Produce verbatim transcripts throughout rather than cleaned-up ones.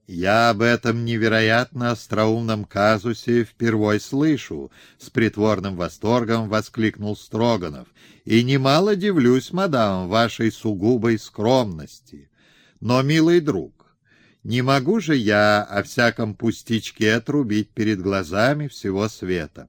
«Я об этом невероятно остроумном казусе впервой слышу», — с притворным восторгом воскликнул Строганов, «и немало дивлюсь, мадам, вашей сугубой скромности. Но, милый друг, не могу же я о всяком пустячке трубить перед глазами всего света».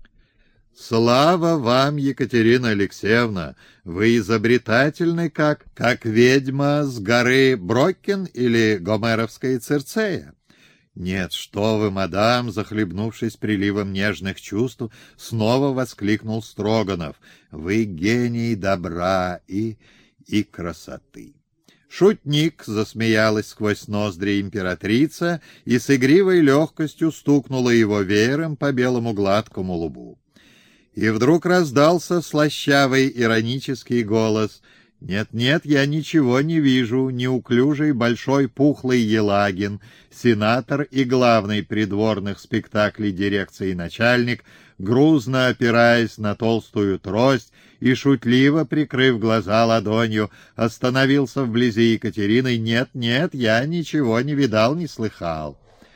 «Слава вам, Екатерина Алексеевна! Вы изобретательны, как, как ведьма с горы Броккен или гомеровская Цирцея». «Нет, что вы, мадам!» — захлебнувшись приливом нежных чувств, снова воскликнул Строганов. «Вы гений добра и... и красоты». «Шутник!» — засмеялась сквозь ноздри императрица и с игривой легкостью стукнула его веером по белому гладкому лбу. И вдруг раздался слащавый иронический голос. «Нет-нет, я ничего не вижу. Неуклюжий большой пухлый Елагин, сенатор и главный придворных спектаклей дирекции начальник, грузно опираясь на толстую трость и шутливо прикрыв глаза ладонью, остановился вблизи Екатерины. Нет-нет, я ничего не видал, не слыхал».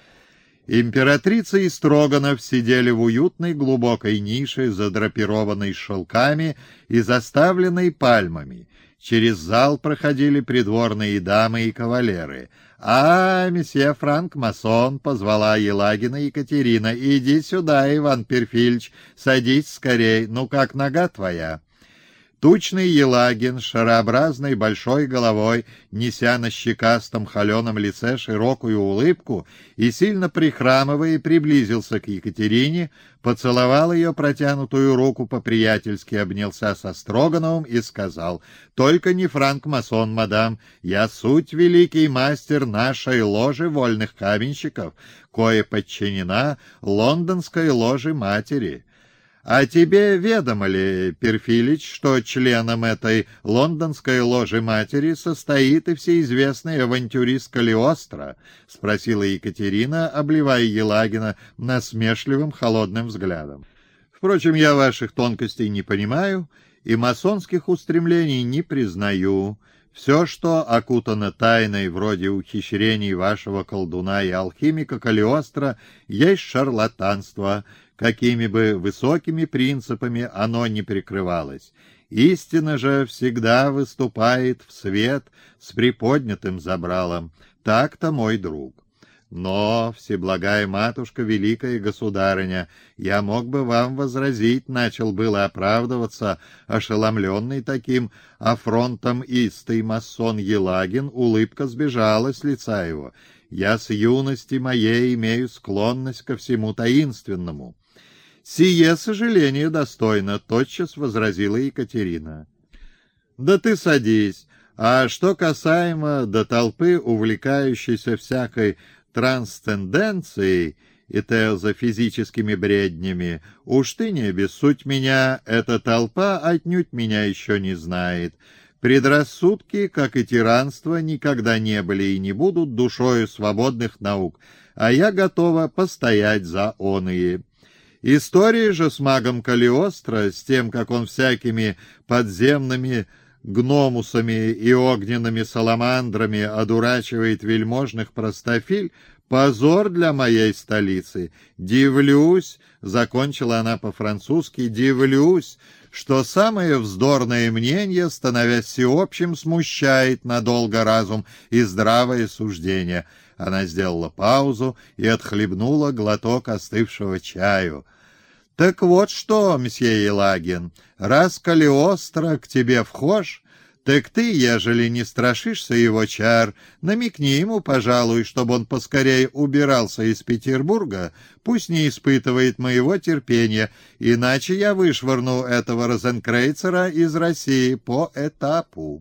Императрица и Строганов сидели в уютной глубокой нише, задрапированной шелками и заставленной пальмами. Через зал проходили придворные дамы и кавалеры. «А, месье Франк-масон!» — позвала Елагина Екатерина. «Иди сюда, Иван Перфильевич, садись скорей. Ну как нога твоя?» Тучный Елагин, шарообразной большой головой, неся на щекастом холеном лице широкую улыбку и, сильно прихрамывая, приблизился к Екатерине, поцеловал ее протянутую руку, по-приятельски обнялся со Строгановым и сказал: «Только не франк-масон, мадам, я суть великий мастер нашей ложи вольных каменщиков, кое подчинена лондонской ложе матери». «А тебе ведомо ли, Перфилич, что членом этой лондонской ложи матери состоит и всеизвестный авантюрист Калиостро?» — спросила Екатерина, обливая Елагина насмешливым холодным взглядом. «Впрочем, я ваших тонкостей не понимаю и масонских устремлений не признаю. Все, что окутано тайной, вроде ухищрений вашего колдуна и алхимика Калиостро, есть шарлатанство, какими бы высокими принципами оно ни прикрывалось. Истина же всегда выступает в свет с приподнятым забралом. Так-то, мой друг. Но, всеблагая матушка, великая государыня, я мог бы вам возразить, начал было оправдываться ошеломленный таким афронтом истый масон Елагин, улыбка сбежала с лица его. Я с юности моей имею склонность ко всему таинственному. «Сие сожаление достойно», — тотчас возразила Екатерина. «Да ты садись. А что касаемо до толпы, увлекающейся всякой трансценденцией и теозофизическими бреднями, уж ты не обессудь меня, эта толпа отнюдь меня еще не знает. Предрассудки, как и тиранство, никогда не были и не будут душою свободных наук, а я готова постоять за оные». История же с магом Калиостро, с тем, как он всякими подземными гномусами и огненными саламандрами одурачивает вельможных простофиль, позор для моей столицы. Дивлюсь, — закончила она по-французски, — дивлюсь, что самое вздорное мнение, становясь всеобщим, смущает надолго разум и здравое суждение. Она сделала паузу и отхлебнула глоток остывшего чаю. «Так вот что, мсье Елагин, раз Калиостро к тебе вхож, так ты, ежели не страшишься его чар, намекни ему, пожалуй, чтобы он поскорее убирался из Петербурга, пусть не испытывает моего терпения, иначе я вышвырну этого розенкрейцера из России по этапу».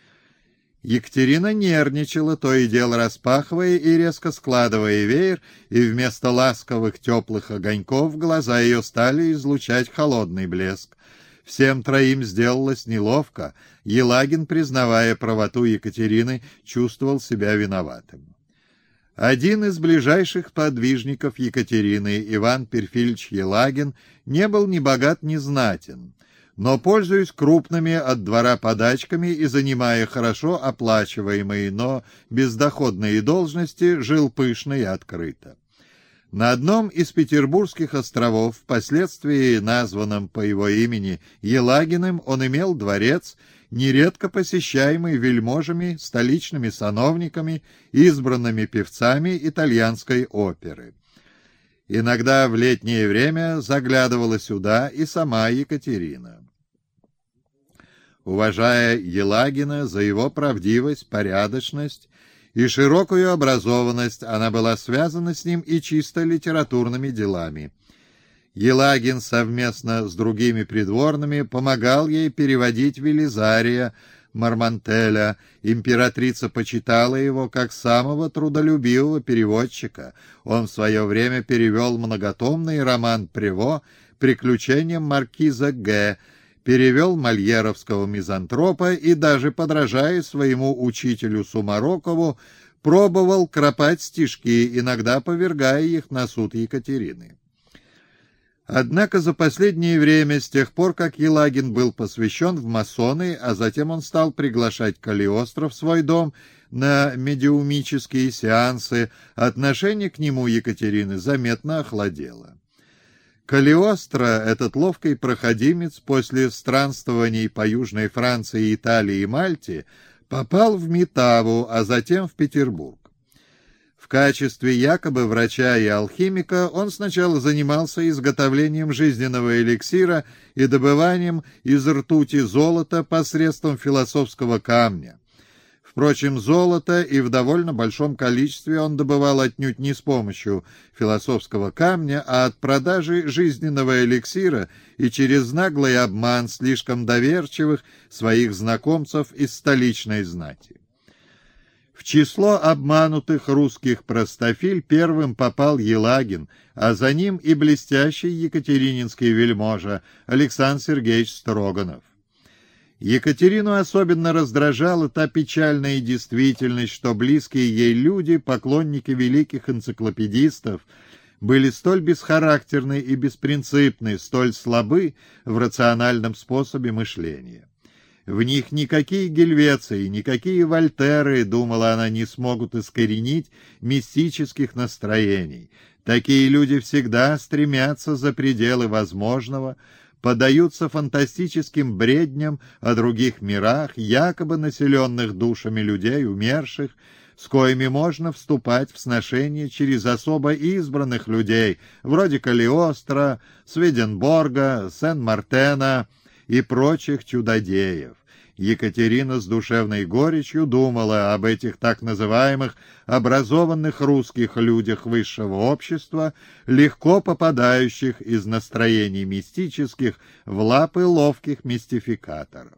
Екатерина нервничала, то и дело распахивая и резко складывая веер, и вместо ласковых теплых огоньков глаза ее стали излучать холодный блеск. Всем троим сделалось неловко. Елагин, признавая правоту Екатерины, чувствовал себя виноватым. Один из ближайших подвижников Екатерины, Иван Перфильевич Елагин, не был ни богат, ни знатен. но, пользуясь крупными от двора подачками и занимая хорошо оплачиваемые, но бездоходные должности, жил пышно и открыто. На одном из петербургских островов, впоследствии названном по его имени Елагиным, он имел дворец, нередко посещаемый вельможами, столичными сановниками, избранными певцами итальянской оперы. Иногда в летнее время заглядывала сюда и сама Екатерина. Уважая Елагина за его правдивость, порядочность и широкую образованность, она была связана с ним и чисто литературными делами. Елагин совместно с другими придворными помогал ей переводить Велизария Мармонтеля. Императрица почитала его как самого трудолюбивого переводчика. Он в свое время перевел многотомный роман Прево «Приключения маркиза Г», перевел мольеровского мизантропа и, даже подражая своему учителю Сумарокову, пробовал кропать стишки, иногда повергая их на суд Екатерины. Однако за последнее время, с тех пор, как Елагин был посвящен в масоны, а затем он стал приглашать Калиостро в свой дом на медиумические сеансы, отношение к нему Екатерины заметно охладело. Калиостро, этот ловкий проходимец, после странствований по Южной Франции, Италии и Мальте, попал в Метаву, а затем в Петербург. В качестве якобы врача и алхимика он сначала занимался изготовлением жизненного эликсира и добыванием из ртути золота посредством философского камня. Впрочем, золото и в довольно большом количестве он добывал отнюдь не с помощью философского камня, а от продажи жизненного эликсира и через наглый обман слишком доверчивых своих знакомцев из столичной знати. В число обманутых русских простофиль первым попал Елагин, а за ним и блестящий екатерининский вельможа Александр Сергеевич Строганов. Екатерину особенно раздражала та печальная действительность, что близкие ей люди, поклонники великих энциклопедистов, были столь бесхарактерны и беспринципны, столь слабы в рациональном способе мышления. В них никакие Гельвеции, никакие Вольтеры, думала она, не смогут искоренить мистических настроений. Такие люди всегда стремятся за пределы возможного, поддаются фантастическим бредням о других мирах, якобы населенных душами людей умерших, с коими можно вступать в сношение через особо избранных людей, вроде Калиостро, Сведенборга, Сен-Мартена и прочих чудодеев. Екатерина с душевной горечью думала об этих так называемых образованных русских людях высшего общества, легко попадающих из настроений мистических в лапы ловких мистификаторов.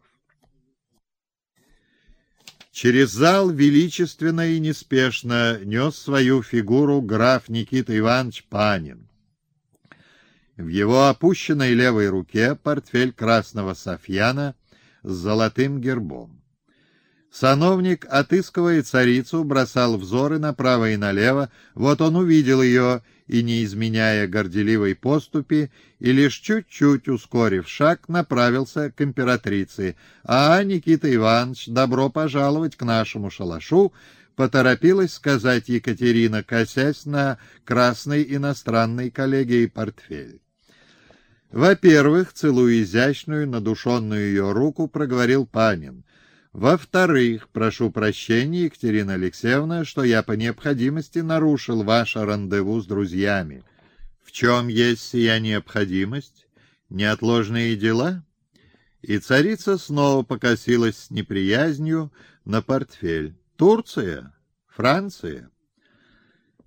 Через зал величественно и неспешно нес свою фигуру граф Никита Иванович Панин. В его опущенной левой руке портфель красного софьяна с золотым гербом. Сановник, отыскивая царицу, бросал взоры направо и налево, вот он увидел ее и, не изменяя горделивой поступи, и лишь чуть-чуть ускорив шаг, направился к императрице, а Никита Иванович, добро пожаловать к нашему шалашу, поторопилась сказать Екатерина, косясь на красный иностранный коллегий портфель. Во-первых, целуя изящную, надушенную ее руку, проговорил Панин. Во-вторых, прошу прощения, Екатерина Алексеевна, что я по необходимости нарушил ваше рандеву с друзьями. В чем есть сия необходимость? Неотложные дела? И царица снова покосилась с неприязнью на портфель. Турция? Франция?